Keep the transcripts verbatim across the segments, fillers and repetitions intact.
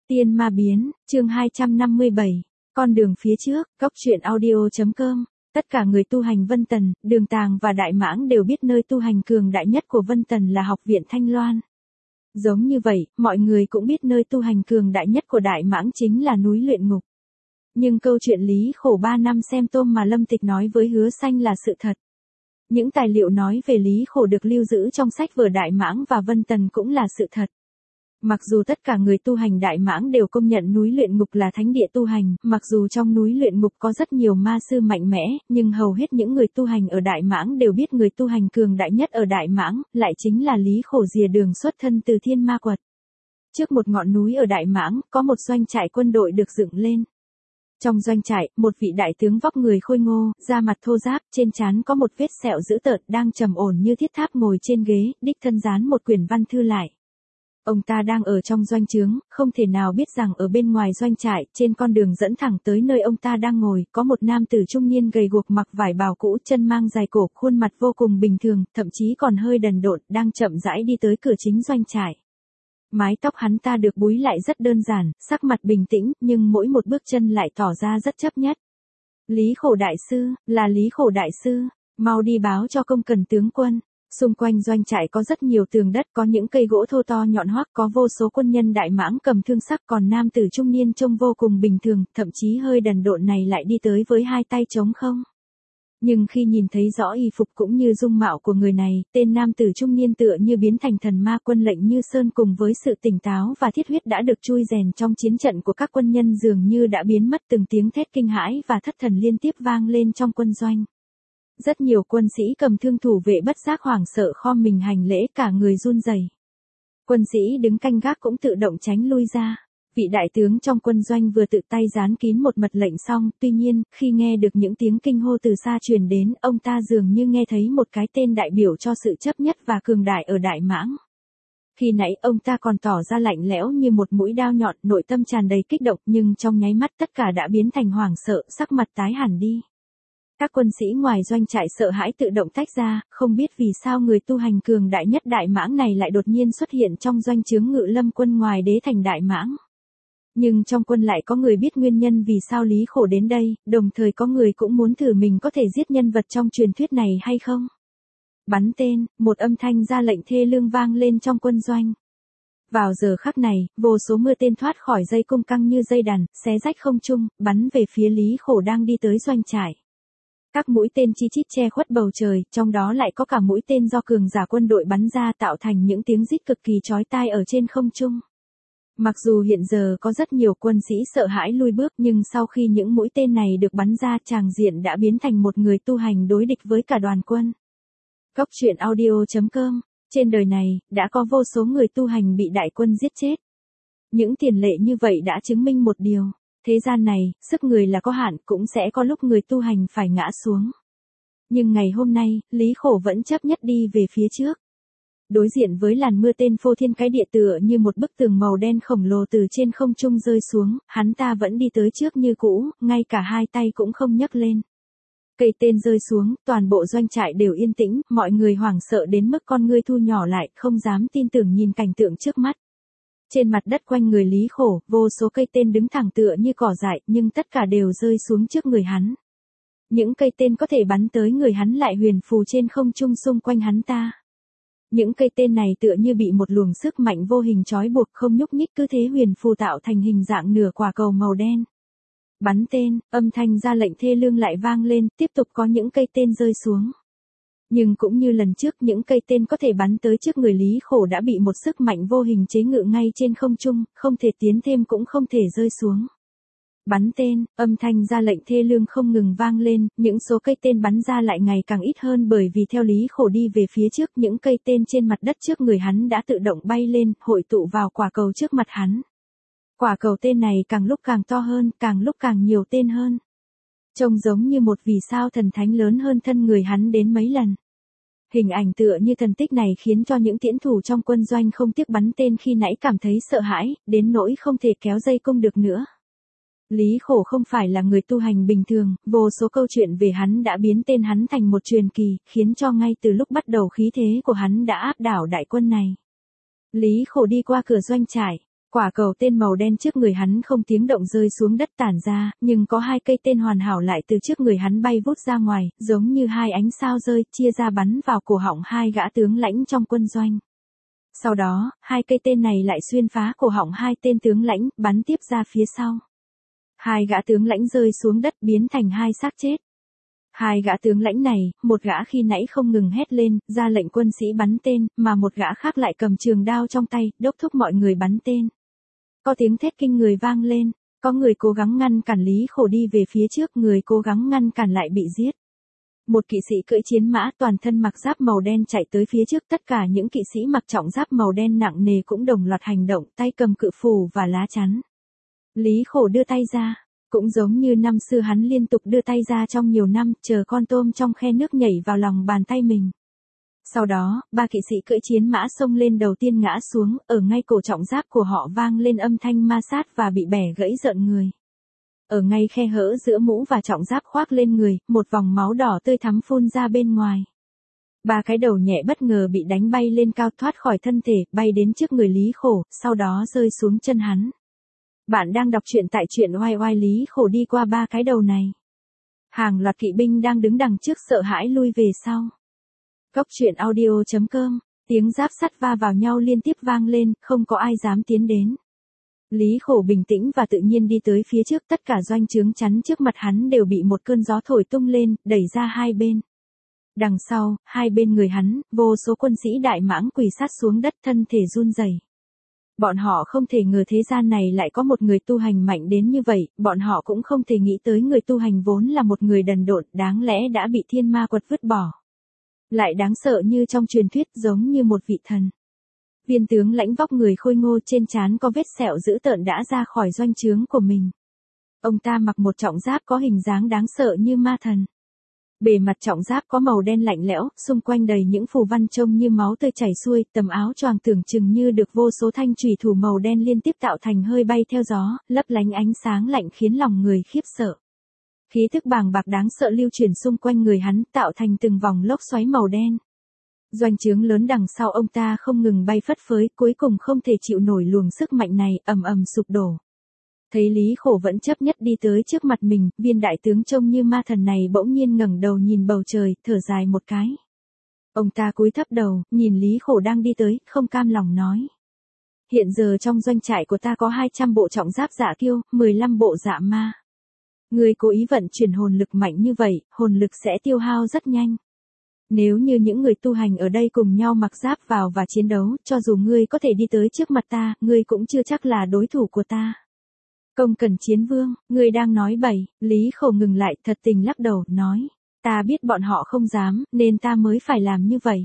Tiên ma biến, chương hai trăm năm mươi bảy, con đường phía trước, góc truyện audio.com. Tất cả người tu hành Vân Tần, Đường Tàng và Đại Mãng đều biết nơi tu hành cường đại nhất của Vân Tần là học viện Thanh Loan. Giống như vậy, mọi người cũng biết nơi tu hành cường đại nhất của Đại Mãng chính là núi luyện ngục. Nhưng câu chuyện Lý Khổ ba năm xem tôm mà Lâm Tịch nói với Hứa Xanh là sự thật. Những tài liệu nói về Lý Khổ được lưu giữ trong sách vở Đại Mãng và Vân Tần cũng là sự thật. Mặc dù tất cả người tu hành Đại Mãng đều công nhận núi luyện ngục là thánh địa tu hành, mặc dù trong núi luyện ngục có rất nhiều ma sư mạnh mẽ, nhưng hầu hết những người tu hành ở Đại Mãng đều biết người tu hành cường đại nhất ở Đại Mãng, lại chính là Lý Khổ rìa đường xuất thân từ Thiên Ma Quật. Trước một ngọn núi ở Đại Mãng, có một doanh trại quân đội được dựng lên. Trong doanh trại, một vị đại tướng vóc người khôi ngô, da mặt thô ráp, trên trán có một vết sẹo dữ tợn, đang trầm ổn như thiết tháp ngồi trên ghế, đích thân dán một quyển văn thư lại. Ông ta đang ở trong doanh trướng, không thể nào biết rằng ở bên ngoài doanh trại, trên con đường dẫn thẳng tới nơi ông ta đang ngồi, có một nam tử trung niên gầy guộc mặc vải bào cũ, chân mang dài cổ, khuôn mặt vô cùng bình thường, thậm chí còn hơi đần độn, đang chậm rãi đi tới cửa chính doanh trại. Mái tóc hắn ta được búi lại rất đơn giản, sắc mặt bình tĩnh, nhưng mỗi một bước chân lại tỏ ra rất chấp nhất. Lý Khổ đại sư, là Lý Khổ đại sư, mau đi báo cho công cần tướng quân. Xung quanh doanh trại có rất nhiều tường đất, có những cây gỗ thô to nhọn hoắt, có vô số quân nhân Đại Mãng cầm thương sắc, còn nam tử trung niên trông vô cùng bình thường, thậm chí hơi đần độn này lại đi tới với hai tay trống không. Nhưng khi nhìn thấy rõ y phục cũng như dung mạo của người này, tên nam tử trung niên tựa như biến thành thần ma, quân lệnh như sơn cùng với sự tỉnh táo và thiết huyết đã được chui rèn trong chiến trận của các quân nhân dường như đã biến mất, từng tiếng thét kinh hãi và thất thần liên tiếp vang lên trong quân doanh. Rất nhiều quân sĩ cầm thương thủ vệ bất giác hoảng sợ khom mình hành lễ, cả người run rẩy. Quân sĩ đứng canh gác cũng tự động tránh lui ra. Vị đại tướng trong quân doanh vừa tự tay dán kín một mật lệnh xong, tuy nhiên, khi nghe được những tiếng kinh hô từ xa truyền đến, ông ta dường như nghe thấy một cái tên đại biểu cho sự chấp nhất và cường đại ở Đại Mãng. Khi nãy ông ta còn tỏ ra lạnh lẽo như một mũi đao nhọn, nội tâm tràn đầy kích động, nhưng trong nháy mắt tất cả đã biến thành hoảng sợ, sắc mặt tái hẳn đi. Các quân sĩ ngoài doanh trại sợ hãi tự động tách ra, không biết vì sao người tu hành cường đại nhất Đại Mãng này lại đột nhiên xuất hiện trong doanh trướng Ngự Lâm quân ngoài đế thành Đại Mãng. Nhưng trong quân lại có người biết nguyên nhân vì sao Lý Khổ đến đây, đồng thời có người cũng muốn thử mình có thể giết nhân vật trong truyền thuyết này hay không. Bắn tên, một âm thanh ra lệnh thê lương vang lên trong quân doanh. Vào giờ khắc này, vô số mưa tên thoát khỏi dây cung căng như dây đàn, xé rách không trung, bắn về phía Lý Khổ đang đi tới doanh trại. Các mũi tên chi chít che khuất bầu trời, trong đó lại có cả mũi tên do cường giả quân đội bắn ra tạo thành những tiếng rít cực kỳ chói tai ở trên không trung. Mặc dù hiện giờ có rất nhiều quân sĩ sợ hãi lui bước, nhưng sau khi những mũi tên này được bắn ra, tràng diện đã biến thành một người tu hành đối địch với cả đoàn quân. Góc truyện audio.com. Trên đời này, đã có vô số người tu hành bị đại quân giết chết. Những tiền lệ như vậy đã chứng minh một điều. Thế gian này, sức người là có hạn, cũng sẽ có lúc người tu hành phải ngã xuống. Nhưng ngày hôm nay, Lý Khổ vẫn chấp nhất đi về phía trước. Đối diện với làn mưa tên phô thiên cái địa tựa như một bức tường màu đen khổng lồ từ trên không trung rơi xuống, hắn ta vẫn đi tới trước như cũ, ngay cả hai tay cũng không nhấc lên. Cây tên rơi xuống, toàn bộ doanh trại đều yên tĩnh, mọi người hoảng sợ đến mức con ngươi thu nhỏ lại, không dám tin tưởng nhìn cảnh tượng trước mắt. Trên mặt đất quanh người Lý Khổ, vô số cây tên đứng thẳng tựa như cỏ dại, nhưng tất cả đều rơi xuống trước người hắn. Những cây tên có thể bắn tới người hắn lại huyền phù trên không trung xung quanh hắn ta. Những cây tên này tựa như bị một luồng sức mạnh vô hình trói buộc, không nhúc nhích, cứ thế huyền phù tạo thành hình dạng nửa quả cầu màu đen. Bắn tên, âm thanh ra lệnh thê lương lại vang lên, tiếp tục có những cây tên rơi xuống. Nhưng cũng như lần trước, những cây tên có thể bắn tới trước người Lý Khổ đã bị một sức mạnh vô hình chế ngự ngay trên không trung, không thể tiến thêm cũng không thể rơi xuống. Bắn tên, âm thanh ra lệnh thê lương không ngừng vang lên, những số cây tên bắn ra lại ngày càng ít hơn, bởi vì theo Lý Khổ đi về phía trước, những cây tên trên mặt đất trước người hắn đã tự động bay lên, hội tụ vào quả cầu trước mặt hắn. Quả cầu tên này càng lúc càng to hơn, càng lúc càng nhiều tên hơn. Trông giống như một vì sao thần thánh lớn hơn thân người hắn đến mấy lần. Hình ảnh tựa như thần tích này khiến cho những tiễn thủ trong quân doanh không tiếc bắn tên khi nãy cảm thấy sợ hãi, đến nỗi không thể kéo dây cung được nữa. Lý Khổ không phải là người tu hành bình thường, vô số câu chuyện về hắn đã biến tên hắn thành một truyền kỳ, khiến cho ngay từ lúc bắt đầu khí thế của hắn đã áp đảo đại quân này. Lý Khổ đi qua cửa doanh trại, Quả cầu tên màu đen trước người hắn không tiếng động rơi xuống đất tản ra, nhưng có hai cây tên hoàn hảo lại từ trước người hắn bay vút ra ngoài, giống như hai ánh sao rơi, chia ra bắn vào cổ họng hai gã tướng lãnh trong quân doanh. Sau đó, hai cây tên này lại xuyên phá cổ họng hai tên tướng lãnh, bắn tiếp ra phía sau. Hai gã tướng lãnh rơi xuống đất biến thành hai xác chết. Hai gã tướng lãnh này, một gã khi nãy không ngừng hét lên, ra lệnh quân sĩ bắn tên, mà một gã khác lại cầm trường đao trong tay, đốc thúc mọi người bắn tên. Có tiếng thét kinh người vang lên, có người cố gắng ngăn cản Lý Khổ đi về phía trước, người cố gắng ngăn cản lại bị giết. Một kỵ sĩ cưỡi chiến mã toàn thân mặc giáp màu đen chạy tới phía trước, tất cả những kỵ sĩ mặc trọng giáp màu đen nặng nề cũng đồng loạt hành động, tay cầm cự phù và lá chắn. Lý Khổ đưa tay ra, cũng giống như năm xưa hắn liên tục đưa tay ra trong nhiều năm, chờ con tôm trong khe nước nhảy vào lòng bàn tay mình. Sau đó, ba kỵ sĩ cưỡi chiến mã xông lên đầu tiên ngã xuống, ở ngay cổ trọng giáp của họ vang lên âm thanh ma sát và bị bẻ gãy rợn người. Ở ngay khe hở giữa mũ và trọng giáp khoác lên người, một vòng máu đỏ tươi thắm phun ra bên ngoài. Ba cái đầu nhẹ bất ngờ bị đánh bay lên cao thoát khỏi thân thể, bay đến trước người Lý Khổ, sau đó rơi xuống chân hắn. Bạn đang đọc truyện tại truyện oai oai. Lý Khổ đi qua ba cái đầu này. Hàng loạt kỵ binh đang đứng đằng trước sợ hãi lui về sau. Góc truyện audio chấm com, tiếng giáp sắt va vào nhau liên tiếp vang lên, không có ai dám tiến đến. Lý Khổ bình tĩnh và tự nhiên đi tới phía trước, tất cả doanh trướng chắn trước mặt hắn đều bị một cơn gió thổi tung lên, đẩy ra hai bên. Đằng sau, hai bên người hắn, vô số quân sĩ đại mãng quỳ sát xuống đất, thân thể run rẩy. Bọn họ không thể ngờ thế gian này lại có một người tu hành mạnh đến như vậy, bọn họ cũng không thể nghĩ tới người tu hành vốn là một người đần độn, đáng lẽ đã bị thiên ma quật vứt bỏ. Lại đáng sợ như trong truyền thuyết, giống như một vị thần. Viên tướng lãnh vóc người khôi ngô, trên trán có vết sẹo dữ tợn đã ra khỏi doanh trướng của mình. Ông ta mặc một trọng giáp có hình dáng đáng sợ như ma thần. Bề mặt trọng giáp có màu đen lạnh lẽo, xung quanh đầy những phù văn trông như máu tươi chảy xuôi, tầm áo choàng tưởng chừng như được vô số thanh chùy thủ màu đen liên tiếp tạo thành hơi bay theo gió, lấp lánh ánh sáng lạnh khiến lòng người khiếp sợ. Khí thức bàng bạc đáng sợ lưu truyền xung quanh người hắn, tạo thành từng vòng lốc xoáy màu đen. Doanh trướng lớn đằng sau ông ta không ngừng bay phất phới, cuối cùng không thể chịu nổi luồng sức mạnh này, ầm ầm sụp đổ. Thấy Lý Khổ vẫn chấp nhất đi tới trước mặt mình, viên đại tướng trông như ma thần này bỗng nhiên ngẩng đầu nhìn bầu trời, thở dài một cái. Ông ta cúi thấp đầu, nhìn Lý Khổ đang đi tới, không cam lòng nói. Hiện giờ trong doanh trại của ta có hai trăm bộ trọng giáp dạ kiêu, mười lăm bộ dạ ma. Ngươi cố ý vận chuyển hồn lực mạnh như vậy, hồn lực sẽ tiêu hao rất nhanh. Nếu như những người tu hành ở đây cùng nhau mặc giáp vào và chiến đấu, cho dù ngươi có thể đi tới trước mặt ta, ngươi cũng chưa chắc là đối thủ của ta. Công Cẩn Chiến Vương, ngươi đang nói bậy. Lý Khổ ngừng lại, thật tình lắc đầu, nói. Ta biết bọn họ không dám, nên ta mới phải làm như vậy.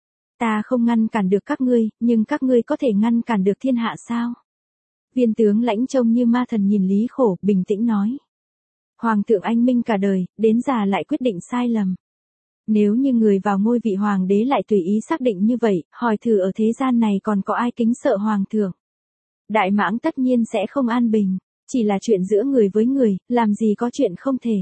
Ta không ngăn cản được các ngươi, nhưng các ngươi có thể ngăn cản được thiên hạ sao? Viên tướng lãnh trông như ma thần nhìn Lý Khổ, bình tĩnh nói. Hoàng thượng anh minh cả đời, đến già lại quyết định sai lầm. Nếu như người vào ngôi vị hoàng đế lại tùy ý xác định như vậy, hỏi thử ở thế gian này còn có ai kính sợ hoàng thượng. Đại mãng tất nhiên sẽ không an bình, chỉ là chuyện giữa người với người, làm gì có chuyện không thể.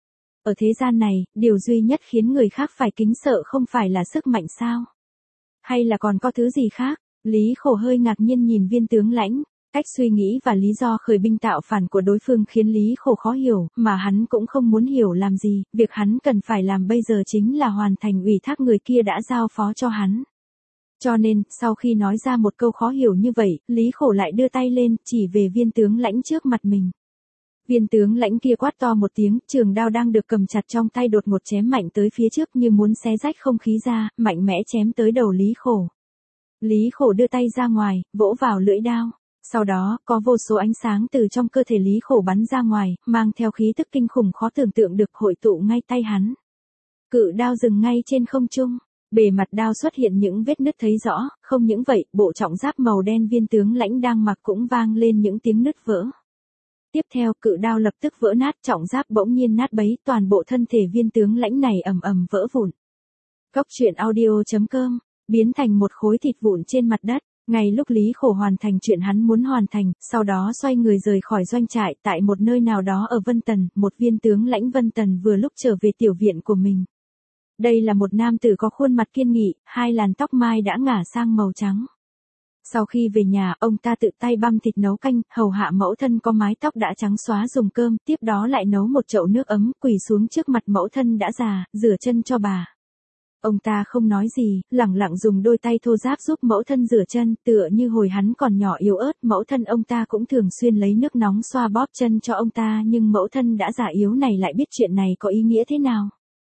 Ở thế gian này, điều duy nhất khiến người khác phải kính sợ không phải là sức mạnh sao? Hay là còn có thứ gì khác? Lý Khổ hơi ngạc nhiên nhìn viên tướng lãnh. Cách suy nghĩ và lý do khởi binh tạo phản của đối phương khiến Lý Khổ khó hiểu, mà hắn cũng không muốn hiểu làm gì, việc hắn cần phải làm bây giờ chính là hoàn thành ủy thác người kia đã giao phó cho hắn. Cho nên, sau khi nói ra một câu khó hiểu như vậy, Lý Khổ lại đưa tay lên, chỉ về viên tướng lãnh trước mặt mình. Viên tướng lãnh kia quát to một tiếng, trường đao đang được cầm chặt trong tay đột ngột chém mạnh tới phía trước như muốn xé rách không khí ra, mạnh mẽ chém tới đầu Lý Khổ. Lý Khổ đưa tay ra ngoài, vỗ vào lưỡi đao. Sau đó, có vô số ánh sáng từ trong cơ thể Lý Khổ bắn ra ngoài, mang theo khí tức kinh khủng khó tưởng tượng được hội tụ ngay tay hắn. Cự đao dừng ngay trên không trung, bề mặt đao xuất hiện những vết nứt thấy rõ, không những vậy, bộ trọng giáp màu đen viên tướng lãnh đang mặc cũng vang lên những tiếng nứt vỡ. Tiếp theo, cự đao lập tức vỡ nát, trọng giáp bỗng nhiên nát bấy, toàn bộ thân thể viên tướng lãnh này ầm ầm vỡ vụn. Góc truyện audio chấm com, biến thành một khối thịt vụn trên mặt đất. Ngay lúc Lý Khổ hoàn thành chuyện hắn muốn hoàn thành, sau đó xoay người rời khỏi doanh trại, tại một nơi nào đó ở Vân Tần, một viên tướng lãnh Vân Tần vừa lúc trở về tiểu viện của mình. Đây là một nam tử có khuôn mặt kiên nghị, hai làn tóc mai đã ngả sang màu trắng. Sau khi về nhà, ông ta tự tay băm thịt nấu canh, hầu hạ mẫu thân có mái tóc đã trắng xóa dùng cơm, tiếp đó lại nấu một chậu nước ấm, quỳ xuống trước mặt mẫu thân đã già, rửa chân cho bà. Ông ta không nói gì, lẳng lặng dùng đôi tay thô ráp giúp mẫu thân rửa chân, tựa như hồi hắn còn nhỏ yếu ớt, mẫu thân ông ta cũng thường xuyên lấy nước nóng xoa bóp chân cho ông ta, nhưng mẫu thân đã già yếu này lại biết chuyện này có ý nghĩa thế nào.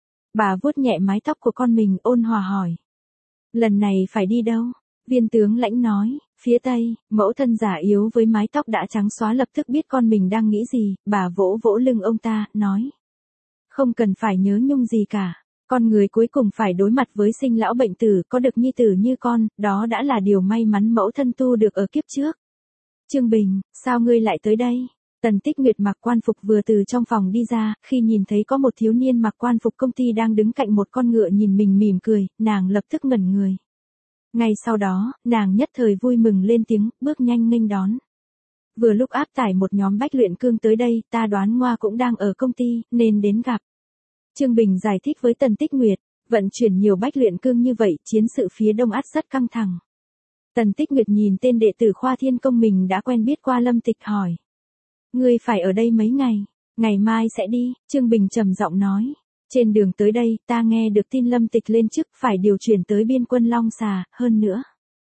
Bà vuốt nhẹ mái tóc của con mình, ôn hòa hỏi. Lần này phải đi đâu? Viên tướng lãnh nói, phía tây. Mẫu thân già yếu với mái tóc đã trắng xóa lập tức biết con mình đang nghĩ gì, bà vỗ vỗ lưng ông ta, nói. Không cần phải nhớ nhung gì cả. Con người cuối cùng phải đối mặt với sinh lão bệnh tử, có được nhi tử như con, đó đã là điều may mắn mẫu thân tu được ở kiếp trước. Trương Bình, sao ngươi lại tới đây? Tần Tích Nguyệt mặc quan phục vừa từ trong phòng đi ra, khi nhìn thấy có một thiếu niên mặc quan phục công ty đang đứng cạnh một con ngựa nhìn mình mỉm cười, nàng lập tức ngẩn người. Ngay sau đó, nàng nhất thời vui mừng lên tiếng, bước nhanh nghênh đón. Vừa lúc áp tải một nhóm bách luyện cương tới đây, ta đoán Ngoa cũng đang ở công ty, nên đến gặp. Trương Bình giải thích với Tần Tích Nguyệt, vận chuyển nhiều bách luyện cương như vậy, chiến sự phía đông ắt rất căng thẳng. Tần Tích Nguyệt nhìn tên đệ tử Khoa Thiên Công mình đã quen biết qua Lâm Tịch hỏi. Ngươi phải ở đây mấy ngày, ngày mai sẽ đi, Trương Bình trầm giọng nói. Trên đường tới đây, ta nghe được tin Lâm Tịch lên chức phải điều chuyển tới biên quân Long Xà, hơn nữa.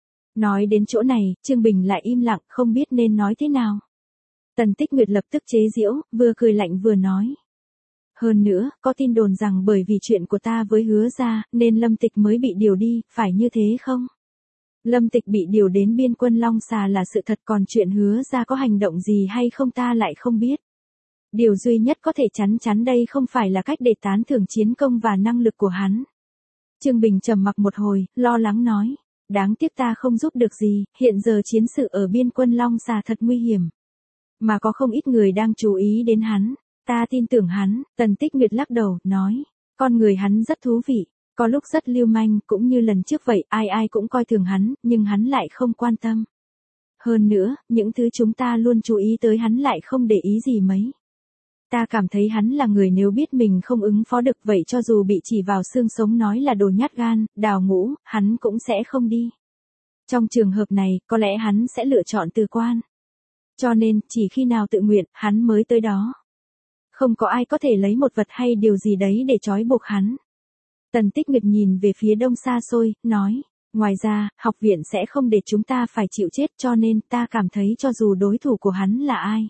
Nói đến chỗ này, Trương Bình lại im lặng, không biết nên nói thế nào. Tần Tích Nguyệt lập tức chế giễu, vừa cười lạnh vừa nói. Hơn nữa, có tin đồn rằng bởi vì chuyện của ta với Hứa gia, nên Lâm Tịch mới bị điều đi, phải như thế không? Lâm Tịch bị điều đến biên quân Long Xà là sự thật, còn chuyện Hứa gia có hành động gì hay không ta lại không biết. Điều duy nhất có thể chắn chắn đây không phải là cách để tán thưởng chiến công và năng lực của hắn. Trương Bình trầm mặc một hồi, lo lắng nói. Đáng tiếc ta không giúp được gì, hiện giờ chiến sự ở biên quân Long Xà thật nguy hiểm. Mà có không ít người đang chú ý đến hắn. Ta tin tưởng hắn, Tần Tích Nguyệt lắc đầu, nói. Con người hắn rất thú vị, có lúc rất lưu manh, cũng như lần trước vậy, ai ai cũng coi thường hắn, nhưng hắn lại không quan tâm. Hơn nữa, những thứ chúng ta luôn chú ý tới hắn lại không để ý gì mấy. Ta cảm thấy hắn là người nếu biết mình không ứng phó được vậy cho dù bị chỉ vào xương sống nói là đồ nhát gan, đào ngũ, hắn cũng sẽ không đi. Trong trường hợp này, có lẽ hắn sẽ lựa chọn từ quan. Cho nên, chỉ khi nào tự nguyện, hắn mới tới đó. Không có ai có thể lấy một vật hay điều gì đấy để trói buộc hắn. Tần Tích Nguyệt nhìn về phía đông xa xôi, nói. Ngoài ra, học viện sẽ không để chúng ta phải chịu chết cho nên ta cảm thấy cho dù đối thủ của hắn là ai.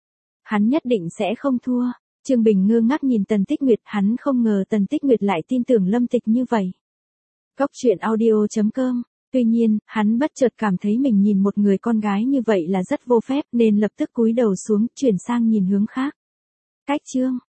Hắn nhất định sẽ không thua. Trương Bình ngơ ngác nhìn Tần Tích Nguyệt, hắn không ngờ Tần Tích Nguyệt lại tin tưởng Lâm Tịch như vậy. Góc truyện audio chấm com. Tuy nhiên, hắn bất chợt cảm thấy mình nhìn một người con gái như vậy là rất vô phép nên lập tức cúi đầu xuống, chuyển sang nhìn hướng khác. Cách chương